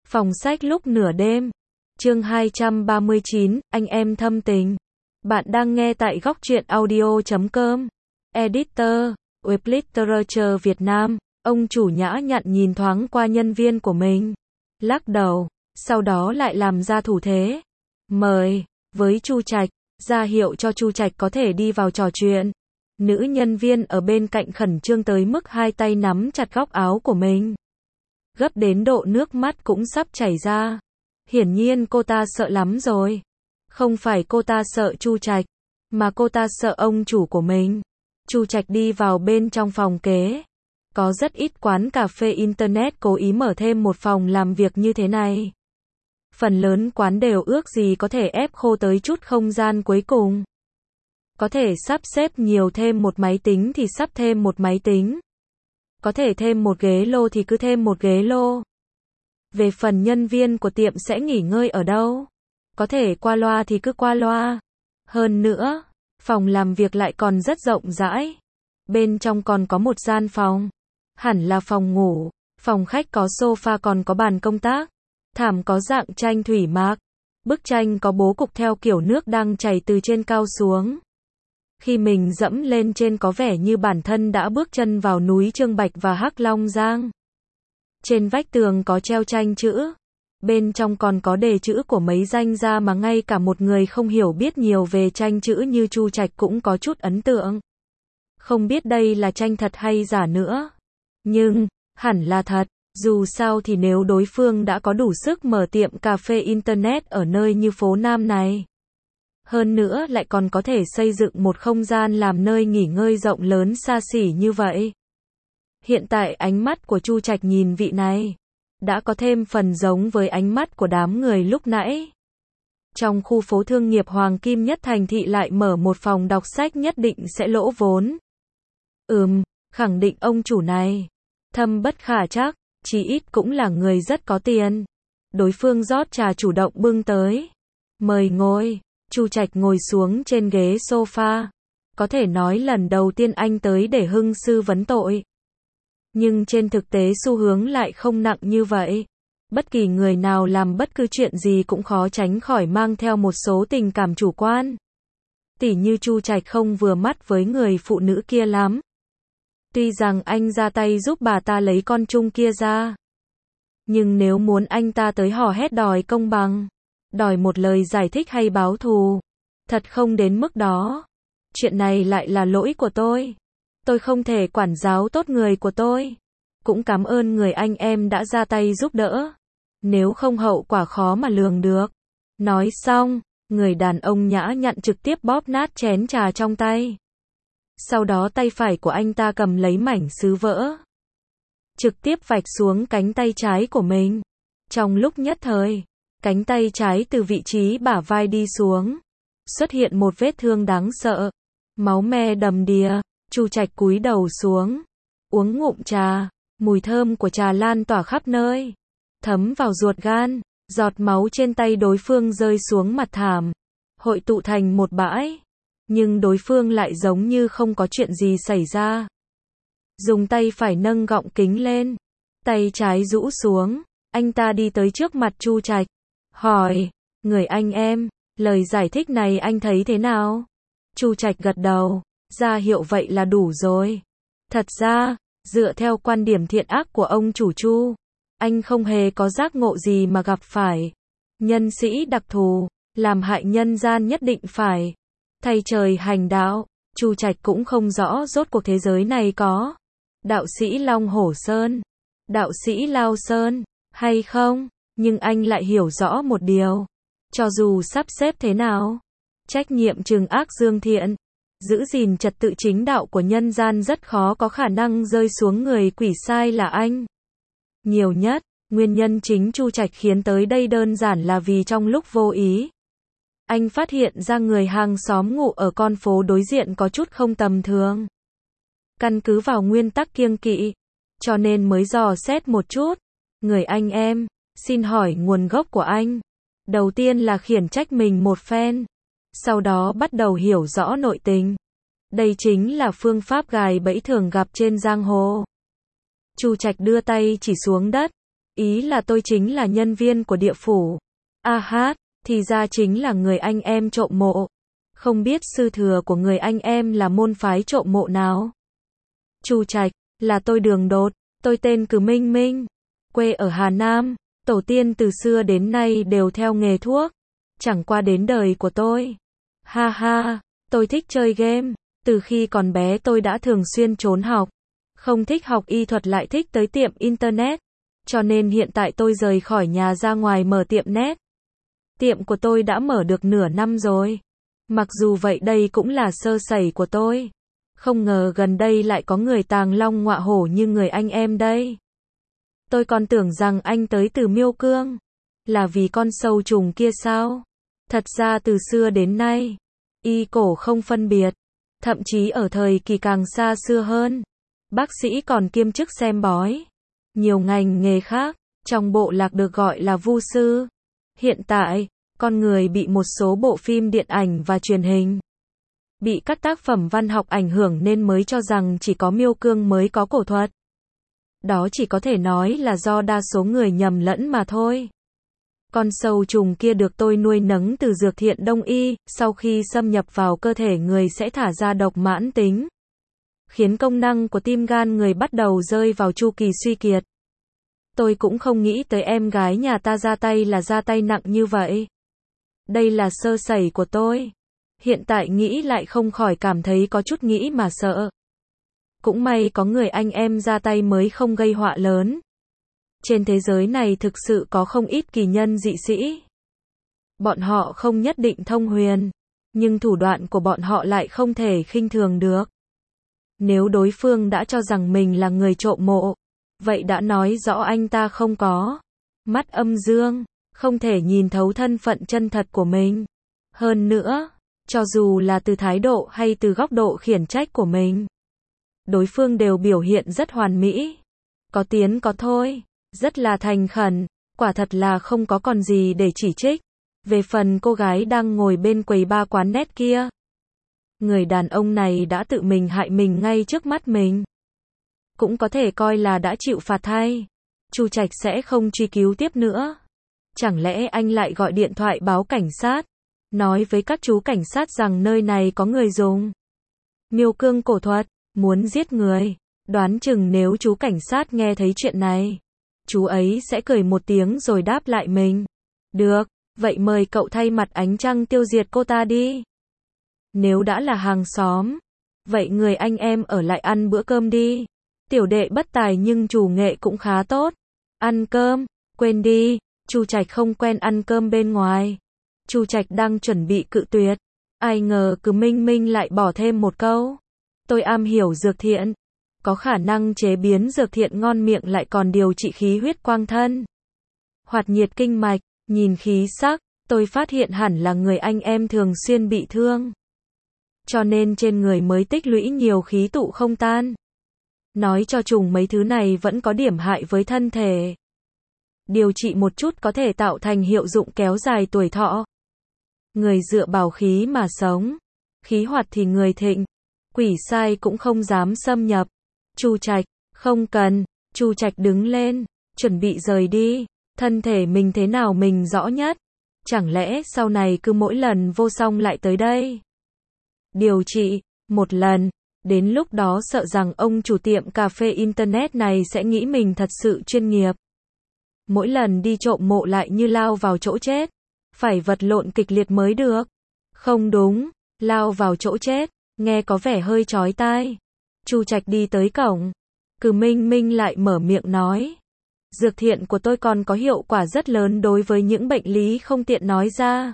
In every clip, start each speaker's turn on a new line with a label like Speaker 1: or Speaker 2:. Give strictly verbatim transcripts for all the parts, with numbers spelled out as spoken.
Speaker 1: Phòng sách lúc nửa đêm. Chương hai trăm ba mươi chín, anh em thâm tình. Bạn đang nghe tại góc truyện audio chấm com. Editor, Web Literature Việt Nam. Ông chủ nhã nhặn nhìn thoáng qua nhân viên của mình. Lắc đầu, sau đó lại làm ra thủ thế. Mời, với Chu Trạch, ra hiệu cho Chu Trạch có thể đi vào trò chuyện. Nữ nhân viên ở bên cạnh khẩn trương tới mức hai tay nắm chặt góc áo của mình. Gấp đến độ nước mắt cũng sắp chảy ra. Hiển nhiên cô ta sợ lắm rồi. Không phải cô ta sợ Chu Trạch, mà cô ta sợ ông chủ của mình. Chu Trạch đi vào bên trong phòng kế. Có rất ít quán cà phê internet cố ý mở thêm một phòng làm việc như thế này. Phần lớn quán đều ước gì có thể ép khô tới chút không gian cuối cùng. Có thể sắp xếp nhiều thêm một máy tính thì sắp thêm một máy tính. Có thể thêm một ghế lô thì cứ thêm một ghế lô. Về phần nhân viên của tiệm sẽ nghỉ ngơi ở đâu? Có thể qua loa thì cứ qua loa. Hơn nữa, phòng làm việc lại còn rất rộng rãi. Bên trong còn có một gian phòng. Hẳn là phòng ngủ. Phòng khách có sofa còn có bàn công tác. Thảm có dạng tranh thủy mạc. Bức tranh có bố cục theo kiểu nước đang chảy từ trên cao xuống. Khi mình dẫm lên trên có vẻ như bản thân đã bước chân vào núi Trương Bạch và Hắc Long Giang. Trên vách tường có treo tranh chữ. Bên trong còn có đề chữ của mấy danh gia mà ngay cả một người không hiểu biết nhiều về tranh chữ như Chu Trạch cũng có chút ấn tượng. Không biết đây là tranh thật hay giả nữa. Nhưng, hẳn là thật. Dù sao thì nếu đối phương đã có đủ sức mở tiệm cà phê internet ở nơi như phố Nam này. Hơn nữa lại còn có thể xây dựng một không gian làm nơi nghỉ ngơi rộng lớn xa xỉ như vậy. Hiện tại ánh mắt của Chu Trạch nhìn vị này đã có thêm phần giống với ánh mắt của đám người lúc nãy. Trong khu phố thương nghiệp Hoàng Kim nhất thành thị lại mở một phòng đọc sách nhất định sẽ lỗ vốn. Ừm, khẳng định ông chủ này thâm bất khả trắc, chí ít cũng là người rất có tiền. Đối phương rót trà chủ động bưng tới. Mời ngồi. Chu Trạch ngồi xuống trên ghế sofa. Có thể nói lần đầu tiên anh tới để hưng sư vấn tội. Nhưng trên thực tế xu hướng lại không nặng như vậy. Bất kỳ người nào làm bất cứ chuyện gì cũng khó tránh khỏi mang theo một số tình cảm chủ quan. Tỉ như Chu Trạch không vừa mắt với người phụ nữ kia lắm. Tuy rằng anh ra tay giúp bà ta lấy con chung kia ra. Nhưng nếu muốn anh ta tới hò hét đòi công bằng, đòi một lời giải thích hay báo thù, thật không đến mức đó. Chuyện này lại là lỗi của tôi. Tôi không thể quản giáo tốt người của tôi. Cũng cảm ơn người anh em đã ra tay giúp đỡ. Nếu không hậu quả khó mà lường được. Nói xong, người đàn ông nhã nhặn trực tiếp bóp nát chén trà trong tay. Sau đó tay phải của anh ta cầm lấy mảnh sứ vỡ. Trực tiếp vạch xuống cánh tay trái của mình. Trong lúc nhất thời, cánh tay trái từ vị trí bả vai đi xuống. Xuất hiện một vết thương đáng sợ. Máu me đầm đìa. Chu Trạch cúi đầu xuống. Uống ngụm trà. Mùi thơm của trà lan tỏa khắp nơi. Thấm vào ruột gan. Giọt máu trên tay đối phương rơi xuống mặt thảm. Hội tụ thành một bãi. Nhưng đối phương lại giống như không có chuyện gì xảy ra. Dùng tay phải nâng gọng kính lên. Tay trái rũ xuống. Anh ta đi tới trước mặt Chu Trạch. Hỏi, người anh em, lời giải thích này anh thấy thế nào? Chu Trạch gật đầu, ra hiệu vậy là đủ rồi. Thật ra, dựa theo quan điểm thiện ác của ông chủ Chu, anh không hề có giác ngộ gì mà gặp phải nhân sĩ đặc thù, làm hại nhân gian nhất định phải thay trời hành đạo. Chu Trạch cũng không rõ rốt cuộc thế giới này có đạo sĩ Long Hổ Sơn, đạo sĩ Lao Sơn hay không, nhưng anh lại hiểu rõ một điều. Cho dù sắp xếp thế nào, trách nhiệm trừng ác dương thiện, giữ gìn trật tự chính đạo của nhân gian rất khó có khả năng rơi xuống người quỷ sai là anh. Nhiều nhất, nguyên nhân chính Chu Trạch khiến tới đây đơn giản là vì trong lúc vô ý, anh phát hiện ra người hàng xóm ngụ ở con phố đối diện có chút không tầm thường. Căn cứ vào nguyên tắc kiêng kỵ, cho nên mới dò xét một chút. Người anh em, xin hỏi nguồn gốc của anh. Đầu tiên là khiển trách mình một phen. Sau đó bắt đầu hiểu rõ nội tình. Đây chính là phương pháp gài bẫy thường gặp trên giang hồ. Chu Trạch đưa tay chỉ xuống đất. Ý là tôi chính là nhân viên của địa phủ. A hát, thì ra chính là người anh em trộm mộ. Không biết sư thừa của người anh em là môn phái trộm mộ nào? Chu Trạch, là tôi Đường Đột, tôi tên Cử Minh Minh, quê ở Hà Nam, tổ tiên từ xưa đến nay đều theo nghề thuốc, chẳng qua đến đời của tôi. Ha ha, tôi thích chơi game, từ khi còn bé tôi đã thường xuyên trốn học, không thích học y thuật lại thích tới tiệm internet, cho nên hiện tại tôi rời khỏi nhà ra ngoài mở tiệm net. Tiệm của tôi đã mở được nửa năm rồi. Mặc dù vậy đây cũng là sơ sẩy của tôi. Không ngờ gần đây lại có người tàng long ngọa hổ như người anh em đây. Tôi còn tưởng rằng anh tới từ Miêu Cương. Là vì con sâu trùng kia sao? Thật ra từ xưa đến nay, y cổ không phân biệt. Thậm chí ở thời kỳ càng xa xưa hơn, bác sĩ còn kiêm chức xem bói. Nhiều ngành nghề khác, trong bộ lạc được gọi là vu sư. Hiện tại, con người bị một số bộ phim điện ảnh và truyền hình, bị các tác phẩm văn học ảnh hưởng nên mới cho rằng chỉ có Miêu Cương mới có cổ thuật. Đó chỉ có thể nói là do đa số người nhầm lẫn mà thôi. Con sâu trùng kia được tôi nuôi nấng từ dược thiện Đông y, sau khi xâm nhập vào cơ thể người sẽ thả ra độc mãn tính, khiến công năng của tim gan người bắt đầu rơi vào chu kỳ suy kiệt. Tôi cũng không nghĩ tới em gái nhà ta ra tay là ra tay nặng như vậy. Đây là sơ sẩy của tôi. Hiện tại nghĩ lại không khỏi cảm thấy có chút nghĩ mà sợ. Cũng may có người anh em ra tay mới không gây họa lớn. Trên thế giới này thực sự có không ít kỳ nhân dị sĩ. Bọn họ không nhất định thông huyền, nhưng thủ đoạn của bọn họ lại không thể khinh thường được. Nếu đối phương đã cho rằng mình là người trộm mộ, vậy đã nói rõ anh ta không có mắt âm dương, không thể nhìn thấu thân phận chân thật của mình. Hơn nữa, cho dù là từ thái độ hay từ góc độ khiển trách của mình, đối phương đều biểu hiện rất hoàn mỹ. Có tiến có thôi, rất là thành khẩn, quả thật là không có còn gì để chỉ trích. Về phần cô gái đang ngồi bên quầy ba quán net kia, người đàn ông này đã tự mình hại mình ngay trước mắt mình, cũng có thể coi là đã chịu phạt thay. Chu Trạch sẽ không truy cứu tiếp nữa. Chẳng lẽ anh lại gọi điện thoại báo cảnh sát, nói với các chú cảnh sát rằng nơi này có người dùng Miêu Cương cổ thuật, muốn giết người. Đoán chừng nếu chú cảnh sát nghe thấy chuyện này, chú ấy sẽ cười một tiếng rồi đáp lại mình. Được, vậy mời cậu thay mặt ánh trăng tiêu diệt cô ta đi. Nếu đã là hàng xóm, vậy người anh em ở lại ăn bữa cơm đi. Tiểu đệ bất tài nhưng chủ nghệ cũng khá tốt. Ăn cơm, quên đi, Chu Trạch không quen ăn cơm bên ngoài. Chu Trạch đang chuẩn bị cự tuyệt, ai ngờ Cử Minh Minh lại bỏ thêm một câu. Tôi am hiểu dược thiện, có khả năng chế biến dược thiện ngon miệng lại còn điều trị khí huyết quang thân, hoạt nhiệt kinh mạch. Nhìn khí sắc, tôi phát hiện hẳn là người anh em thường xuyên bị thương, cho nên trên người mới tích lũy nhiều khí tụ không tan. Nói cho trùng mấy thứ này vẫn có điểm hại với thân thể. Điều trị một chút có thể tạo thành hiệu dụng kéo dài tuổi thọ. Người dựa bảo khí mà sống, khí hoạt thì người thịnh, quỷ sai cũng không dám xâm nhập. Chu Trạch, không cần. Chu Trạch đứng lên, chuẩn bị rời đi. Thân thể mình thế nào mình rõ nhất. Chẳng lẽ sau này cứ mỗi lần vô song lại tới đây điều trị một lần. Đến lúc đó sợ rằng ông chủ tiệm cà phê internet này sẽ nghĩ mình thật sự chuyên nghiệp. Mỗi lần đi trộm mộ lại như lao vào chỗ chết, phải vật lộn kịch liệt mới được. Không đúng, lao vào chỗ chết, nghe có vẻ hơi chói tai. Chu Trạch đi tới cổng, Cử Minh Minh lại mở miệng nói. Dược thiện của tôi còn có hiệu quả rất lớn đối với những bệnh lý không tiện nói ra.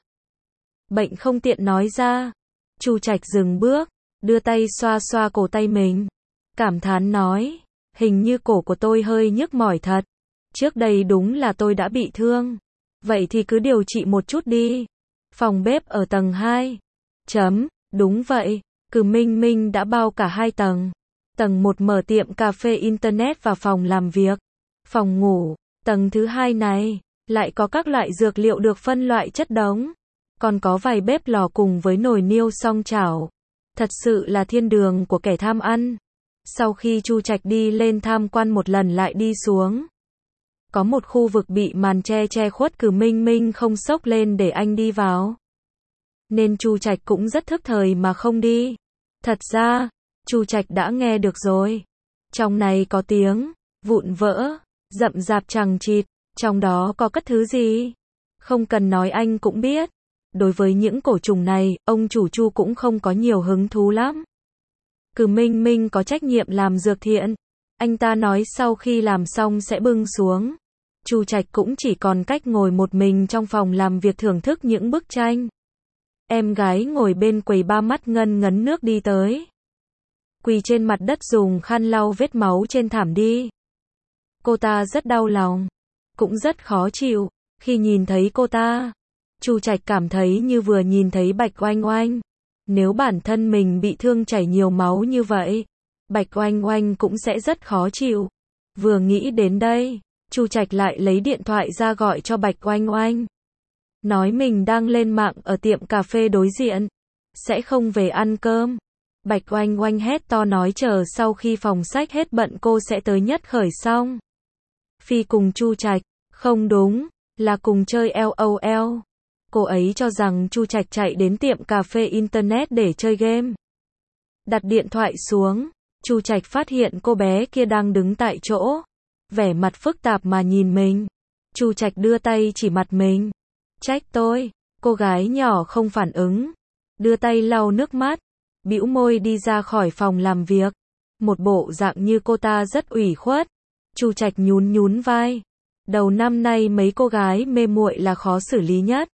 Speaker 1: Bệnh không tiện nói ra. Chu Trạch dừng bước, đưa tay xoa xoa cổ tay mình, cảm thán nói, hình như cổ của tôi hơi nhức mỏi thật. Trước đây đúng là tôi đã bị thương. Vậy thì cứ điều trị một chút đi. Phòng bếp ở tầng hai. Chấm, đúng vậy, Cử Minh Minh đã bao cả hai tầng. Tầng một mở tiệm cà phê internet và phòng làm việc, phòng ngủ. Tầng thứ hai này lại có các loại dược liệu được phân loại chất đống, còn có vài bếp lò cùng với nồi niêu song chảo. Thật sự là thiên đường của kẻ tham ăn. Sau khi Chu Trạch đi lên tham quan một lần lại đi xuống, Có một khu vực bị màn che che khuất, Cử Minh Minh không xốc lên để anh đi vào. Nên Chu Trạch cũng rất thức thời mà không đi. Thật ra, Chu Trạch đã nghe được rồi. Trong này có tiếng vụn vỡ, rậm rạp chằng chịt, trong đó có cất thứ gì? Không cần nói anh cũng biết. Đối với những cổ trùng này, ông chủ Chu cũng không có nhiều hứng thú lắm. Cử Minh Minh có trách nhiệm làm dược thiện. Anh ta nói sau khi làm xong sẽ bưng xuống. Chu Trạch cũng chỉ còn cách ngồi một mình trong phòng làm việc thưởng thức những bức tranh. Em gái ngồi bên quầy ba mắt ngân ngấn nước đi tới. Quỳ trên mặt đất dùng khăn lau vết máu trên thảm đi. Cô ta rất đau lòng, cũng rất khó chịu. Khi nhìn thấy cô ta, Chu Trạch cảm thấy như vừa nhìn thấy Bạch Oanh Oanh. Nếu bản thân mình bị thương chảy nhiều máu như vậy, Bạch Oanh Oanh cũng sẽ rất khó chịu. Vừa nghĩ đến đây, Chu Trạch lại lấy điện thoại ra gọi cho Bạch Oanh Oanh. Nói mình đang lên mạng ở tiệm cà phê đối diện, sẽ không về ăn cơm. Bạch Oanh Oanh hét to nói chờ sau khi phòng sách hết bận cô sẽ tới nhất khởi xong. Phi cùng Chu Trạch, không đúng, là cùng chơi LOL. Cô ấy cho rằng Chu Trạch chạy đến tiệm cà phê internet để chơi game. Đặt điện thoại xuống, Chu Trạch phát hiện cô bé kia đang đứng tại chỗ, vẻ mặt phức tạp mà nhìn mình. Chu Trạch đưa tay chỉ mặt mình. Trách tôi. Cô gái nhỏ không phản ứng, đưa tay lau nước mắt, bĩu môi đi ra khỏi phòng làm việc. Một bộ dạng như cô ta rất ủy khuất. Chu Trạch nhún nhún vai. Đầu năm nay mấy cô gái mê muội là khó xử lý nhất.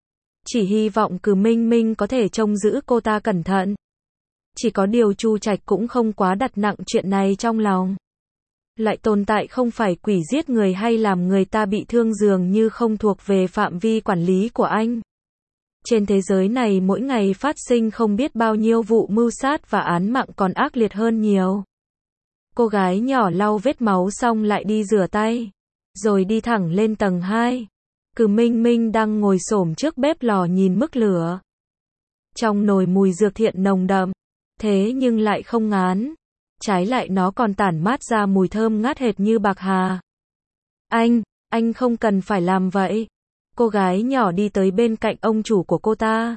Speaker 1: Chỉ hy vọng Cử Minh Minh có thể trông giữ cô ta cẩn thận. Chỉ có điều Chu Trạch cũng không quá đặt nặng chuyện này trong lòng. Lại tồn tại không phải quỷ giết người hay làm người ta bị thương dường như không thuộc về phạm vi quản lý của anh. Trên thế giới này mỗi ngày phát sinh không biết bao nhiêu vụ mưu sát và án mạng còn ác liệt hơn nhiều. Cô gái nhỏ lau vết máu xong lại đi rửa tay, rồi đi thẳng lên tầng hai. Cử Minh Minh đang ngồi xổm trước bếp lò nhìn mức lửa. Trong nồi mùi dược thiện nồng đậm, thế nhưng lại không ngán. Trái lại nó còn tản mát ra mùi thơm ngát hệt như bạc hà. Anh, anh không cần phải làm vậy. Cô gái nhỏ đi tới bên cạnh ông chủ của cô ta.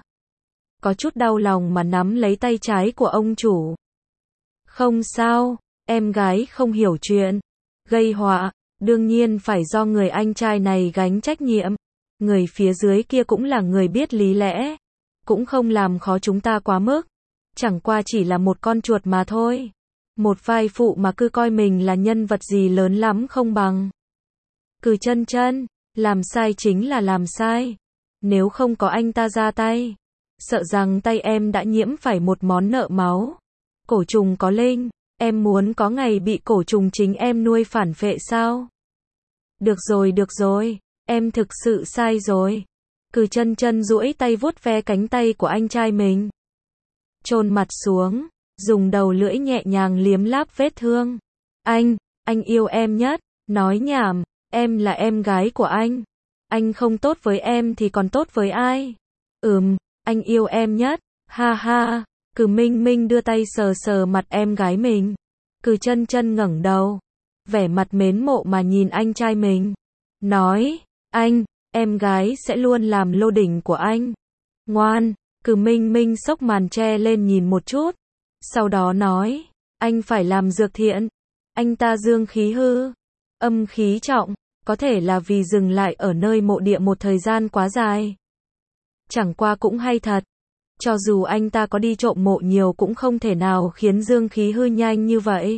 Speaker 1: Có chút đau lòng mà nắm lấy tay trái của ông chủ. Không sao, em gái không hiểu chuyện. Gây họa, đương nhiên phải do người anh trai này gánh trách nhiệm. Người phía dưới kia cũng là người biết lý lẽ. Cũng không làm khó chúng ta quá mức. Chẳng qua chỉ là một con chuột mà thôi. Một vai phụ mà cứ coi mình là nhân vật gì lớn lắm không bằng. Cử Chân Chân, làm sai chính là làm sai. Nếu không có anh ta ra tay, sợ rằng tay em đã nhiễm phải một món nợ máu. Cổ trùng có linh, em muốn có ngày bị cổ trùng chính em nuôi phản phệ sao? Được rồi được rồi, em thực sự sai rồi. Cử Chân Chân duỗi tay vuốt ve cánh tay của anh trai mình. Chôn mặt xuống, dùng đầu lưỡi nhẹ nhàng liếm láp vết thương. Anh, anh yêu em nhất. Nói nhảm, em là em gái của anh. Anh không tốt với em thì còn tốt với ai? Ừm, anh yêu em nhất. Ha ha. Cử Minh Minh đưa tay sờ sờ mặt em gái mình. Cử Chân Chân ngẩng đầu, vẻ mặt mến mộ mà nhìn anh trai mình. Nói, anh, em gái sẽ luôn làm lô đỉnh của anh. Ngoan. Cử Minh Minh xốc màn che lên nhìn một chút. Sau đó nói, anh phải làm dược thiện. Anh ta dương khí hư, âm khí trọng, có thể là vì dừng lại ở nơi mộ địa một thời gian quá dài. Chẳng qua cũng hay thật. Cho dù anh ta có đi trộm mộ nhiều cũng không thể nào khiến dương khí hư nhanh như vậy.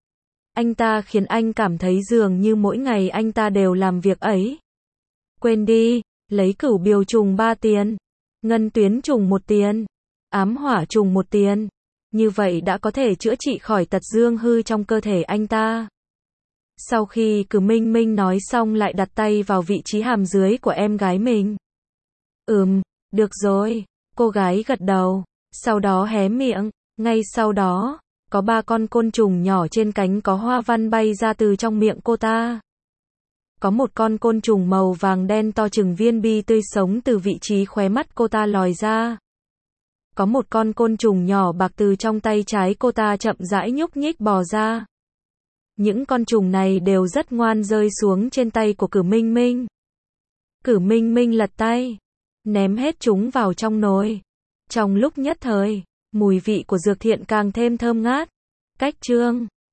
Speaker 1: Anh ta khiến anh cảm thấy dường như mỗi ngày anh ta đều làm việc ấy. Quên đi, lấy cửu biều trùng ba tiền, ngân tuyến trùng một tiền, ám hỏa trùng một tiền. Như vậy đã có thể chữa trị khỏi tật dương hư trong cơ thể anh ta. Sau khi Cử Minh Minh nói xong lại đặt tay vào vị trí hàm dưới của em gái mình. Ừm, được rồi. Cô gái gật đầu, sau đó hé miệng. Ngay sau đó, có ba con côn trùng nhỏ trên cánh có hoa văn bay ra từ trong miệng cô ta. Có một con côn trùng màu vàng đen to chừng viên bi tươi sống từ vị trí khóe mắt cô ta lòi ra. Có một con côn trùng nhỏ bạc từ trong tay trái cô ta chậm rãi nhúc nhích bò ra. Những con trùng này đều rất ngoan rơi xuống trên tay của Cử Minh Minh. Cử Minh Minh lật tay, ném hết chúng vào trong nồi. Trong lúc nhất thời, mùi vị của dược thiện càng thêm thơm ngát. Cách chương